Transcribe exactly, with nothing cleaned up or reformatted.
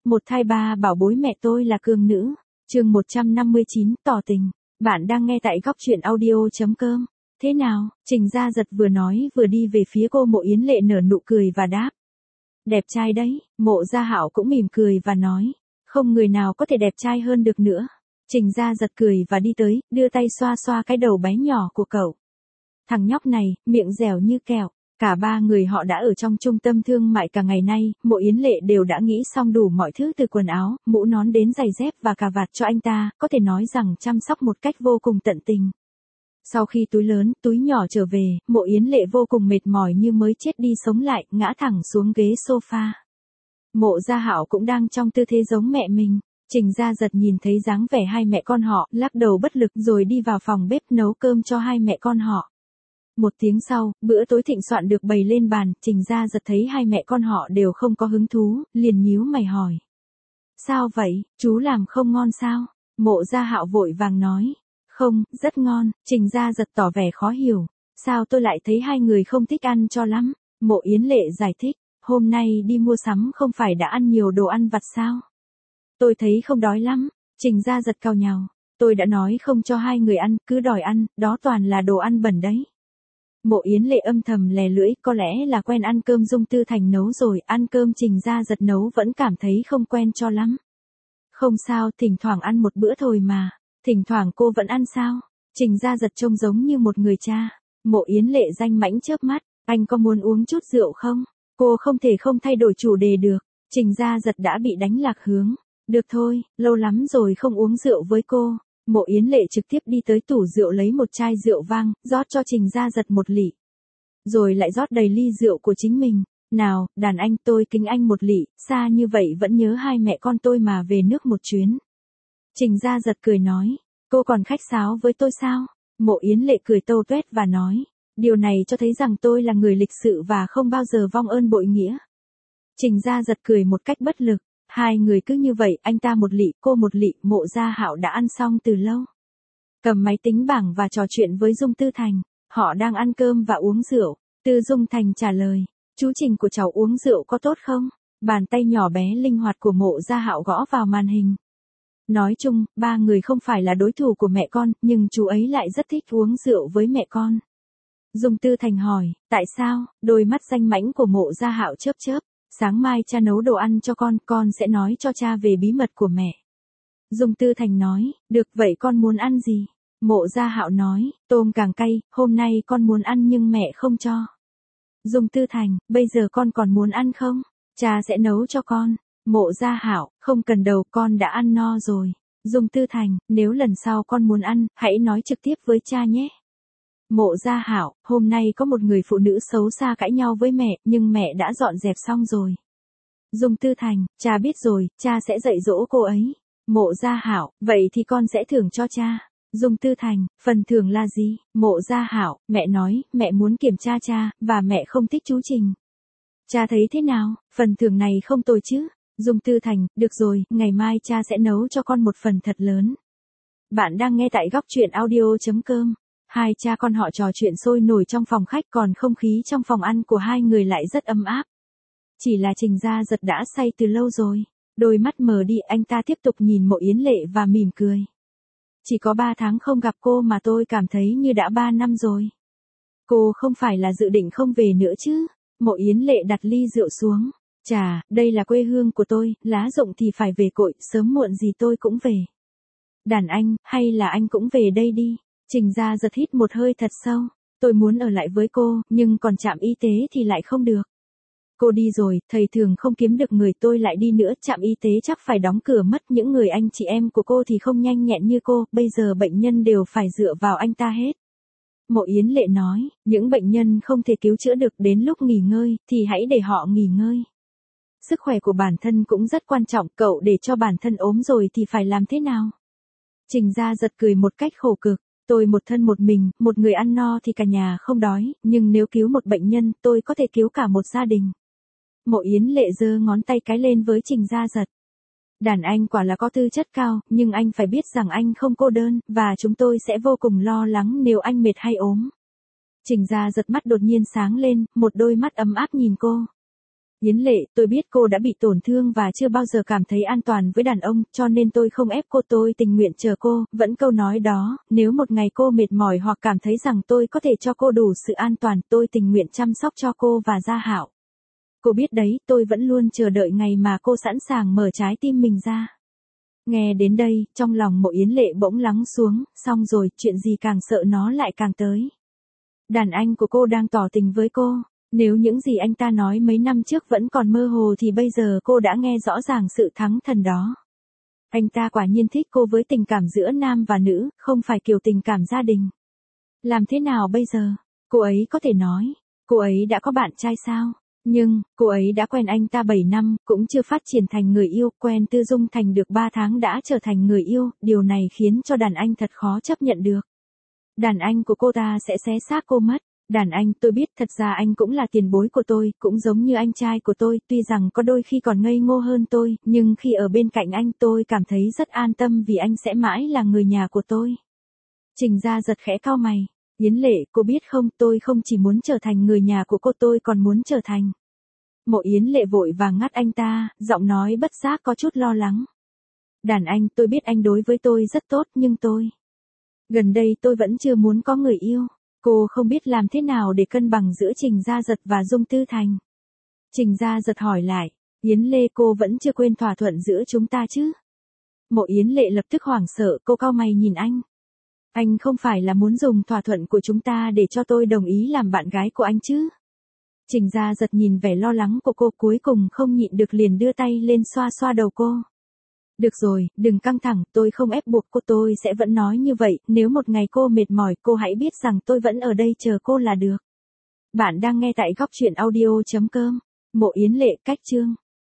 Một thai ba bảo bối mẹ tôi là cường nữ. Chương một trăm năm mươi chín tỏ tình. Bạn đang nghe tại góc truyện audio chấm com. Thế nào? Trình Gia Giật vừa nói vừa đi về phía cô Mộ Yến Lệ nở nụ cười và đáp. Đẹp trai đấy. Mộ Gia Hạo cũng mỉm cười và nói. Không người nào có thể đẹp trai hơn được nữa. Trình Gia Giật cười và đi tới, đưa tay xoa xoa cái đầu bé nhỏ của cậu. Thằng nhóc này, miệng dẻo như kẹo. Cả ba người họ đã ở trong trung tâm thương mại cả ngày nay, Mộ Yến Lệ đều đã nghĩ xong đủ mọi thứ từ quần áo, mũ nón đến giày dép và cà vạt cho anh ta, có thể nói rằng chăm sóc một cách vô cùng tận tình. Sau khi túi lớn, túi nhỏ trở về, Mộ Yến Lệ vô cùng mệt mỏi như mới chết đi sống lại, ngã thẳng xuống ghế sofa. Mộ Gia Hạo cũng đang trong tư thế giống mẹ mình. Trình Gia Giật nhìn thấy dáng vẻ hai mẹ con họ, lắc đầu bất lực rồi đi vào phòng bếp nấu cơm cho hai mẹ con họ. Một tiếng sau, bữa tối thịnh soạn được bày lên bàn, Trình Gia Giật thấy hai mẹ con họ đều không có hứng thú, liền nhíu mày hỏi. Sao vậy, chú làm không ngon sao? Mộ Gia Hạo vội vàng nói. Không, rất ngon. Trình Gia Giật tỏ vẻ khó hiểu. Sao tôi lại thấy hai người không thích ăn cho lắm? Mộ Yến Lệ giải thích. Hôm nay đi mua sắm không phải đã ăn nhiều đồ ăn vặt sao? Tôi thấy không đói lắm. Trình Gia Giật cau nhàu. Tôi đã nói không cho hai người ăn, cứ đòi ăn, đó toàn là đồ ăn bẩn đấy. Mộ Yến Lệ âm thầm lè lưỡi, có lẽ là quen ăn cơm Dung Tư Thành nấu rồi, ăn cơm Trình Gia Giật nấu vẫn cảm thấy không quen cho lắm. Không sao, thỉnh thoảng ăn một bữa thôi mà. Thỉnh thoảng cô vẫn ăn sao? Trình Gia Giật trông giống như một người cha. Mộ Yến Lệ danh mãnh chớp mắt, anh có muốn uống chút rượu không? Cô không thể không thay đổi chủ đề được. Trình Gia Giật đã bị đánh lạc hướng. Được thôi, lâu lắm rồi không uống rượu với cô. Mộ Yến Lệ trực tiếp đi tới tủ rượu lấy một chai rượu vang, rót cho Trình Gia Giật một lị. Rồi lại rót đầy ly rượu của chính mình. Nào, đàn anh tôi kính anh một lị, xa như vậy vẫn nhớ hai mẹ con tôi mà về nước một chuyến. Trình Gia Giật cười nói, cô còn khách sáo với tôi sao? Mộ Yến Lệ cười tâu tuét và nói, điều này cho thấy rằng tôi là người lịch sự và không bao giờ vong ơn bội nghĩa. Trình Gia Giật cười một cách bất lực. Hai người cứ như vậy, anh ta một lị, cô một lị, Mộ Gia Hạo đã ăn xong từ lâu. Cầm máy tính bảng và trò chuyện với Dung Tư Thành, họ đang ăn cơm và uống rượu. Tư Dung Thành trả lời, chú Trình của cháu uống rượu có tốt không? Bàn tay nhỏ bé linh hoạt của Mộ Gia Hạo gõ vào màn hình. Nói chung, ba người không phải là đối thủ của mẹ con, nhưng chú ấy lại rất thích uống rượu với mẹ con. Dung Tư Thành hỏi, tại sao? Đôi mắt danh mãnh của Mộ Gia Hạo chớp chớp. Sáng mai cha nấu đồ ăn cho con, con sẽ nói cho cha về bí mật của mẹ. Dung Tư Thành nói, được vậy con muốn ăn gì? Mộ Gia Hạo nói, tôm càng cay, hôm nay con muốn ăn nhưng mẹ không cho. Dung Tư Thành, bây giờ con còn muốn ăn không? Cha sẽ nấu cho con. Mộ Gia Hạo, không cần đâu, con đã ăn no rồi. Dung Tư Thành, nếu lần sau con muốn ăn, hãy nói trực tiếp với cha nhé. Mộ Gia Hạo, hôm nay có một người phụ nữ xấu xa cãi nhau với mẹ, nhưng mẹ đã dọn dẹp xong rồi. Dung Tư Thành, cha biết rồi, cha sẽ dạy dỗ cô ấy. Mộ Gia Hạo, vậy thì con sẽ thưởng cho cha. Dung Tư Thành, phần thưởng là gì? Mộ Gia Hạo, mẹ nói, mẹ muốn kiểm tra cha, và mẹ không thích chú Trình. Cha thấy thế nào, phần thưởng này không tồi chứ? Dung Tư Thành, được rồi, ngày mai cha sẽ nấu cho con một phần thật lớn. Bạn đang nghe tại góc truyện audio chấm com. Hai cha con họ trò chuyện sôi nổi trong phòng khách, còn không khí trong phòng ăn của hai người lại rất ấm áp. Chỉ là Trình Gia Giật đã say từ lâu rồi. Đôi mắt mờ đi, anh ta tiếp tục nhìn Mộ Yến Lệ và mỉm cười. Chỉ có ba tháng không gặp cô mà tôi cảm thấy như đã ba năm rồi. Cô không phải là dự định không về nữa chứ? Mộ Yến Lệ đặt ly rượu xuống. Chà, đây là quê hương của tôi, lá rụng thì phải về cội, sớm muộn gì tôi cũng về. Đàn anh, hay là anh cũng về đây đi. Trình Gia Giật hít một hơi thật sâu. Tôi muốn ở lại với cô, nhưng còn trạm y tế thì lại không được. Cô đi rồi, thầy thường không kiếm được người, tôi lại đi nữa, trạm y tế chắc phải đóng cửa mất. Những người anh chị em của cô thì không nhanh nhẹn như cô, bây giờ bệnh nhân đều phải dựa vào anh ta hết. Mộ Yến Lệ nói, những bệnh nhân không thể cứu chữa được, đến lúc nghỉ ngơi, thì hãy để họ nghỉ ngơi. Sức khỏe của bản thân cũng rất quan trọng, cậu để cho bản thân ốm rồi thì phải làm thế nào? Trình Gia Giật cười một cách khổ cực. Tôi một thân một mình, một người ăn no thì cả nhà không đói, nhưng nếu cứu một bệnh nhân, tôi có thể cứu cả một gia đình. Mộ Yến Lệ giơ ngón tay cái lên với Trình Gia Giật. Đàn anh quả là có tư chất cao, nhưng anh phải biết rằng anh không cô đơn, và chúng tôi sẽ vô cùng lo lắng nếu anh mệt hay ốm. Trình Gia Giật mắt đột nhiên sáng lên, một đôi mắt ấm áp nhìn cô. Yến Lệ, tôi biết cô đã bị tổn thương và chưa bao giờ cảm thấy an toàn với đàn ông, cho nên tôi không ép cô, tôi tình nguyện chờ cô, vẫn câu nói đó, nếu một ngày cô mệt mỏi hoặc cảm thấy rằng tôi có thể cho cô đủ sự an toàn, tôi tình nguyện chăm sóc cho cô và Gia Hạo. Cô biết đấy, tôi vẫn luôn chờ đợi ngày mà cô sẵn sàng mở trái tim mình ra. Nghe đến đây, trong lòng Mộ Yến Lệ bỗng lắng xuống, xong rồi, chuyện gì càng sợ nó lại càng tới. Đàn anh của cô đang tỏ tình với cô. Nếu những gì anh ta nói mấy năm trước vẫn còn mơ hồ thì bây giờ cô đã nghe rõ ràng sự thắng thần đó. Anh ta quả nhiên thích cô với tình cảm giữa nam và nữ, không phải kiểu tình cảm gia đình. Làm thế nào bây giờ? Cô ấy có thể nói, cô ấy đã có bạn trai sao? Nhưng, cô ấy đã quen anh ta bảy năm, cũng chưa phát triển thành người yêu, quen Tư Dung Thành được ba tháng đã trở thành người yêu, điều này khiến cho đàn anh thật khó chấp nhận được. Đàn anh của cô ta sẽ xé xác cô mất. Đàn anh, tôi biết thật ra anh cũng là tiền bối của tôi, cũng giống như anh trai của tôi, tuy rằng có đôi khi còn ngây ngô hơn tôi, nhưng khi ở bên cạnh anh tôi cảm thấy rất an tâm vì anh sẽ mãi là người nhà của tôi. Trình Gia Giật khẽ cau mày. Yến Lệ, cô biết không, tôi không chỉ muốn trở thành người nhà của cô, tôi còn muốn trở thành. Mộ Yến Lệ vội vàng ngắt anh ta, giọng nói bất giác có chút lo lắng. Đàn anh, tôi biết anh đối với tôi rất tốt, nhưng tôi... Gần đây tôi vẫn chưa muốn có người yêu. Cô không biết làm thế nào để cân bằng giữa Trình Gia Giật và Dung Tư Thành. Trình Gia Giật hỏi lại, Yến Lê, cô vẫn chưa quên thỏa thuận giữa chúng ta chứ? Mộ Yến Lệ lập tức hoảng sợ, cô cau mày nhìn anh. Anh không phải là muốn dùng thỏa thuận của chúng ta để cho tôi đồng ý làm bạn gái của anh chứ? Trình Gia Giật nhìn vẻ lo lắng của cô, cuối cùng không nhịn được liền đưa tay lên xoa xoa đầu cô. Được rồi, đừng căng thẳng, tôi không ép buộc cô, tôi sẽ vẫn nói như vậy, nếu một ngày cô mệt mỏi, cô hãy biết rằng tôi vẫn ở đây chờ cô là được. Bạn đang nghe tại góc truyện audio chấm com. Mộ Yến Lệ, cách chương